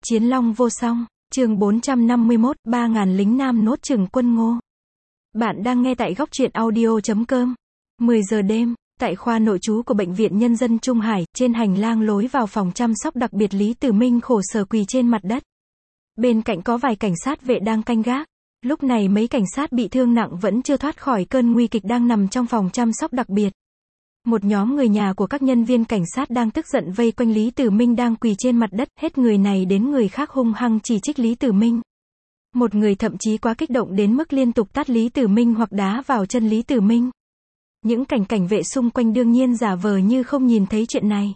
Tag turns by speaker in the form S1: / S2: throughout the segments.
S1: Chiến long vô song, chương 451, 3.000 lính Nam nốt chừng quân Ngô. Bạn đang nghe tại góc truyện audio.com. 10 giờ đêm, tại khoa nội trú của Bệnh viện Nhân dân Trung Hải, trên hành lang lối vào phòng chăm sóc đặc biệt Lý Tử Minh khổ sở quỳ trên mặt đất. Bên cạnh có vài cảnh sát vệ đang canh gác. Lúc này mấy cảnh sát bị thương nặng vẫn chưa thoát khỏi cơn nguy kịch đang nằm trong phòng chăm sóc đặc biệt. Một nhóm người nhà của các nhân viên cảnh sát đang tức giận vây quanh Lý Tử Minh đang quỳ trên mặt đất, hết người này đến người khác hung hăng chỉ trích Lý Tử Minh. Một người thậm chí quá kích động đến mức liên tục tát Lý Tử Minh hoặc đá vào chân Lý Tử Minh. Những cảnh vệ xung quanh đương nhiên giả vờ như không nhìn thấy chuyện này.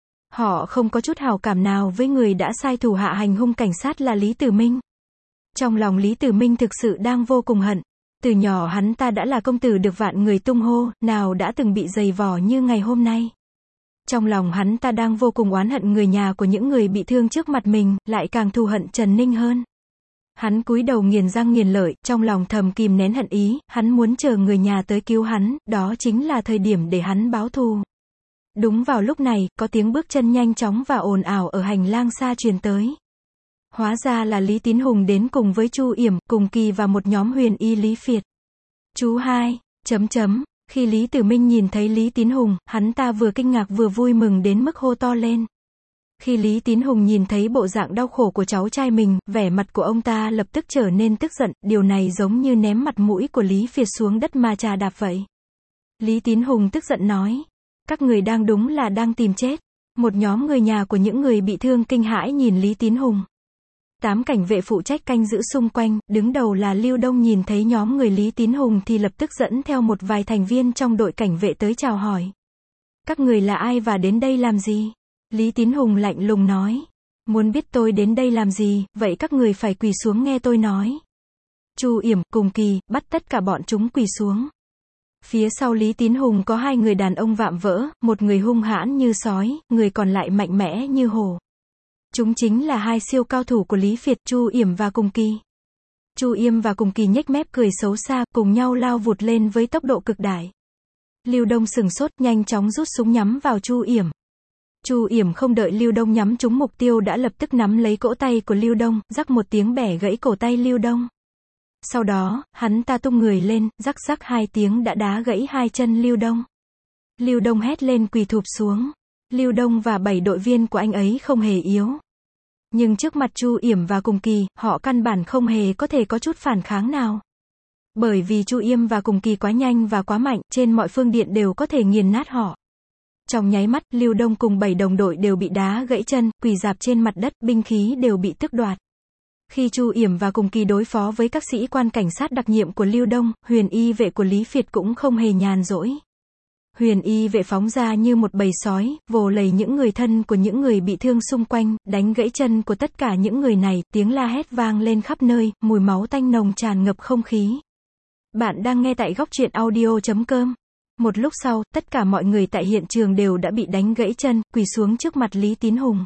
S1: Họ không có chút hảo cảm nào với người đã sai thủ hạ hành hung cảnh sát là Lý Tử Minh. Trong lòng Lý Tử Minh thực sự đang vô cùng hận. Từ nhỏ hắn ta đã là công tử được vạn người tung hô, nào đã từng bị giày vò như ngày hôm nay. Trong lòng hắn ta đang vô cùng oán hận người nhà của những người bị thương trước mặt mình, lại càng thù hận Trần Ninh hơn. Hắn cúi đầu nghiền răng nghiền lợi, trong lòng thầm kìm nén hận ý, hắn muốn chờ người nhà tới cứu hắn, đó chính là thời điểm để hắn báo thù. Đúng vào lúc này, có tiếng bước chân nhanh chóng và ồn ào ở hành lang xa truyền tới. Hóa ra là Lý Tín Hùng đến cùng với Chu Yểm, Cùng Kỳ và một nhóm huyền y Lý Phiệt. Chú 2, khi Lý Tử Minh nhìn thấy Lý Tín Hùng, hắn ta vừa kinh ngạc vừa vui mừng đến mức hô to lên. Khi Lý Tín Hùng nhìn thấy bộ dạng đau khổ của cháu trai mình, vẻ mặt của ông ta lập tức trở nên tức giận, điều này giống như ném mặt mũi của Lý Phiệt xuống đất mà trà đạp vậy. Lý Tín Hùng tức giận nói, các người đúng là đang tìm chết. Một nhóm người nhà của những người bị thương kinh hãi nhìn Lý Tín Hùng. 8 cảnh vệ phụ trách canh giữ xung quanh, đứng đầu là Lưu Đông nhìn thấy nhóm người Lý Tín Hùng thì lập tức dẫn theo một vài thành viên trong đội cảnh vệ tới chào hỏi. Các người là ai và đến đây làm gì? Lý Tín Hùng lạnh lùng nói. Muốn biết tôi đến đây làm gì, vậy các người phải quỳ xuống nghe tôi nói. Chu Yểm, Cùng Kỳ, bắt tất cả bọn chúng quỳ xuống. Phía sau Lý Tín Hùng có 2 người đàn ông vạm vỡ, một người hung hãn như sói, người còn lại mạnh mẽ như hổ. Chúng chính là 2 siêu cao thủ của Lý Phiệt, Chu Yểm và Cùng Kỳ. Chu Yểm và Cùng Kỳ nhếch mép cười xấu xa, cùng nhau lao vụt lên với tốc độ cực đại. Lưu Đông sừng sốt, nhanh chóng rút súng nhắm vào Chu Yểm. Chu Yểm không đợi Lưu Đông nhắm trúng mục tiêu đã lập tức nắm lấy cỗ tay của Lưu Đông, rắc một tiếng bẻ gãy cổ tay Lưu Đông. Sau đó, hắn ta tung người lên, rắc 2 tiếng đã đá gãy 2 chân Lưu Đông. Lưu Đông hét lên quỳ thụp xuống. Lưu Đông và 7 đội viên của anh ấy không hề yếu. Nhưng trước mặt Chu Yểm và Cùng Kỳ, họ căn bản không hề có thể có chút phản kháng nào. Bởi vì Chu Yểm và Cùng Kỳ quá nhanh và quá mạnh, trên mọi phương diện đều có thể nghiền nát họ. Trong nháy mắt, Lưu Đông cùng 7 đồng đội đều bị đá gãy chân, quỳ rạp trên mặt đất, binh khí đều bị tước đoạt. Khi Chu Yểm và Cùng Kỳ đối phó với các sĩ quan cảnh sát đặc nhiệm của Lưu Đông, huyền y vệ của Lý Phiệt cũng không hề nhàn rỗi. Huyền y vệ phóng ra như một bầy sói, vồ lầy những người thân của những người bị thương xung quanh, đánh gãy chân của tất cả những người này, tiếng la hét vang lên khắp nơi, mùi máu tanh nồng tràn ngập không khí. Bạn đang nghe tại góc truyện audio.com. Một lúc sau, tất cả mọi người tại hiện trường đều đã bị đánh gãy chân, quỳ xuống trước mặt Lý Tín Hùng.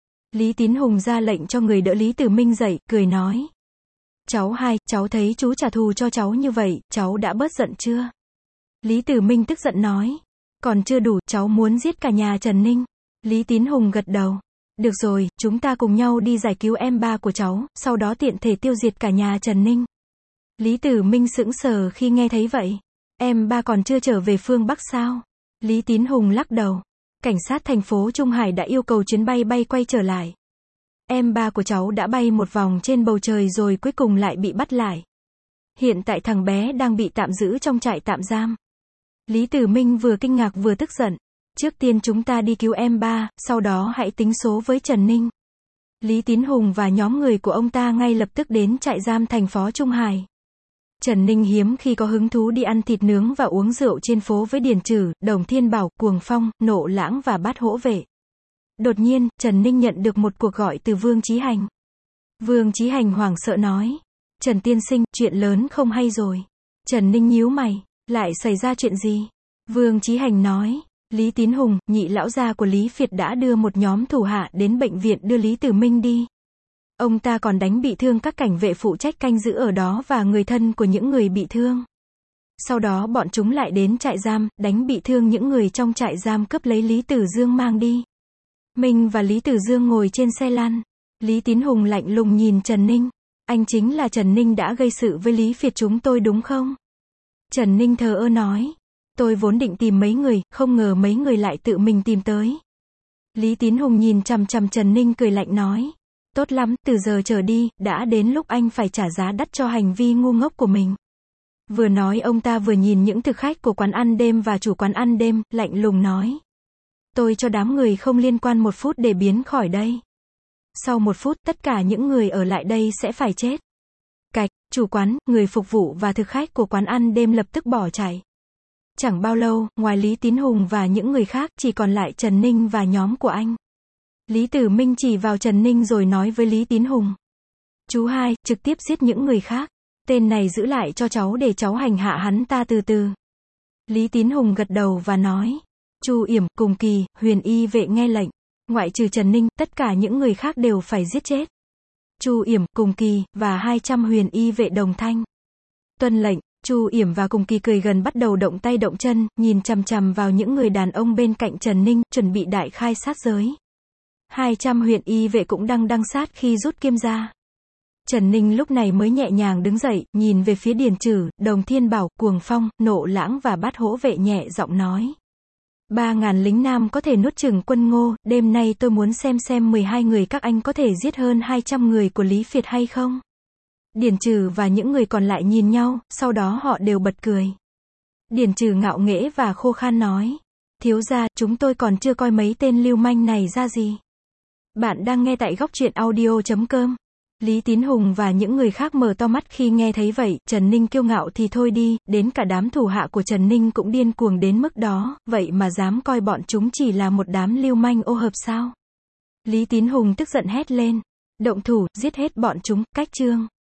S1: Lý Tín Hùng ra lệnh cho người đỡ Lý Tử Minh dậy, cười nói. Cháu 2, cháu thấy chú trả thù cho cháu như vậy, cháu đã bớt giận chưa? Lý Tử Minh tức giận nói. Còn chưa đủ, cháu muốn giết cả nhà Trần Ninh. Lý Tín Hùng gật đầu. Được rồi, chúng ta cùng nhau đi giải cứu em ba của cháu, sau đó tiện thể tiêu diệt cả nhà Trần Ninh. Lý Tử Minh sững sờ khi nghe thấy vậy. Em ba còn chưa trở về phương Bắc sao? Lý Tín Hùng lắc đầu. Cảnh sát thành phố Trung Hải đã yêu cầu chuyến bay quay trở lại. Em ba của cháu đã bay một vòng trên bầu trời rồi cuối cùng lại bị bắt lại. Hiện tại thằng bé đang bị tạm giữ trong trại tạm giam. Lý Tử Minh vừa kinh ngạc vừa tức giận. Trước tiên chúng ta đi cứu em ba, sau đó hãy tính số với Trần Ninh. Lý Tín Hùng và nhóm người của ông ta ngay lập tức đến trại giam thành phố Trung Hải. Trần Ninh hiếm khi có hứng thú đi ăn thịt nướng và uống rượu trên phố với Điền Trừ, Đồng Thiên Bảo, Cuồng Phong, Nộ Lãng và Bát Hỗ Vệ. Đột nhiên, Trần Ninh nhận được một cuộc gọi từ Vương Chí Hành. Vương Chí Hành hoảng sợ nói. Trần tiên sinh, chuyện lớn không hay rồi. Trần Ninh nhíu mày. Lại xảy ra chuyện gì? Vương Chí Hành nói. Lý Tín Hùng, nhị lão gia của Lý Phiệt đã đưa một nhóm thủ hạ đến bệnh viện đưa Lý Tử Minh đi. Ông ta còn đánh bị thương các cảnh vệ phụ trách canh giữ ở đó và người thân của những người bị thương. Sau đó bọn chúng lại đến trại giam, đánh bị thương những người trong trại giam cướp lấy Lý Tử Dương mang đi. Minh và Lý Tử Dương ngồi trên xe lăn. Lý Tín Hùng lạnh lùng nhìn Trần Ninh. Anh chính là Trần Ninh đã gây sự với Lý Việt chúng tôi đúng không? Trần Ninh thờ ơ nói. Tôi vốn định tìm mấy người, không ngờ mấy người lại tự mình tìm tới. Lý Tín Hùng nhìn chằm chằm Trần Ninh cười lạnh nói. Tốt lắm, từ giờ trở đi, đã đến lúc anh phải trả giá đắt cho hành vi ngu ngốc của mình. Vừa nói ông ta vừa nhìn những thực khách của quán ăn đêm và chủ quán ăn đêm, lạnh lùng nói. Tôi cho đám người không liên quan 1 phút để biến khỏi đây. Sau 1 phút, tất cả những người ở lại đây sẽ phải chết. Cạch, chủ quán, người phục vụ và thực khách của quán ăn đêm lập tức bỏ chạy. Chẳng bao lâu, ngoài Lý Tín Hùng và những người khác, chỉ còn lại Trần Ninh và nhóm của anh. Lý Tử Minh chỉ vào Trần Ninh rồi nói với Lý Tín Hùng. Chú hai, trực tiếp giết những người khác. Tên này giữ lại cho cháu để cháu hành hạ hắn ta từ từ. Lý Tín Hùng gật đầu và nói. Chu Yểm, Cùng Kỳ, Huyền Y vệ nghe lệnh. Ngoại trừ Trần Ninh, tất cả những người khác đều phải giết chết. Chu Yểm, Cùng Kỳ, và 200 Huyền Y vệ đồng thanh. Tuân lệnh. Chu Yểm và Cùng Kỳ cười gần bắt đầu động tay động chân, nhìn chằm chằm vào những người đàn ông bên cạnh Trần Ninh, chuẩn bị đại khai sát giới. 200 Huyền Y vệ cũng đăng sát khi rút kiếm ra. Trần Ninh lúc này mới nhẹ nhàng đứng dậy, nhìn về phía Điền Trừ, Đồng Thiên Bảo, Cuồng Phong, Nộ Lãng và Bát Hỗ vệ nhẹ giọng nói. 3.000 lính nam có thể nuốt chửng quân Ngô, đêm nay tôi muốn xem 12 người các anh có thể giết hơn 200 người của Lý Việt hay không? Điền Trừ và những người còn lại nhìn nhau, sau đó họ đều bật cười. Điền Trừ ngạo nghễ và khô khan nói. Thiếu gia, chúng tôi còn chưa coi mấy tên lưu manh này ra gì. Bạn đang nghe tại goctruyện.audio.com. Lý Tín Hùng và những người khác mở to mắt khi nghe thấy vậy, Trần Ninh kiêu ngạo thì thôi đi, đến cả đám thủ hạ của Trần Ninh cũng điên cuồng đến mức đó, vậy mà dám coi bọn chúng chỉ là một đám lưu manh ô hợp sao? Lý Tín Hùng tức giận hét lên. Động thủ, giết hết bọn chúng, cách chương.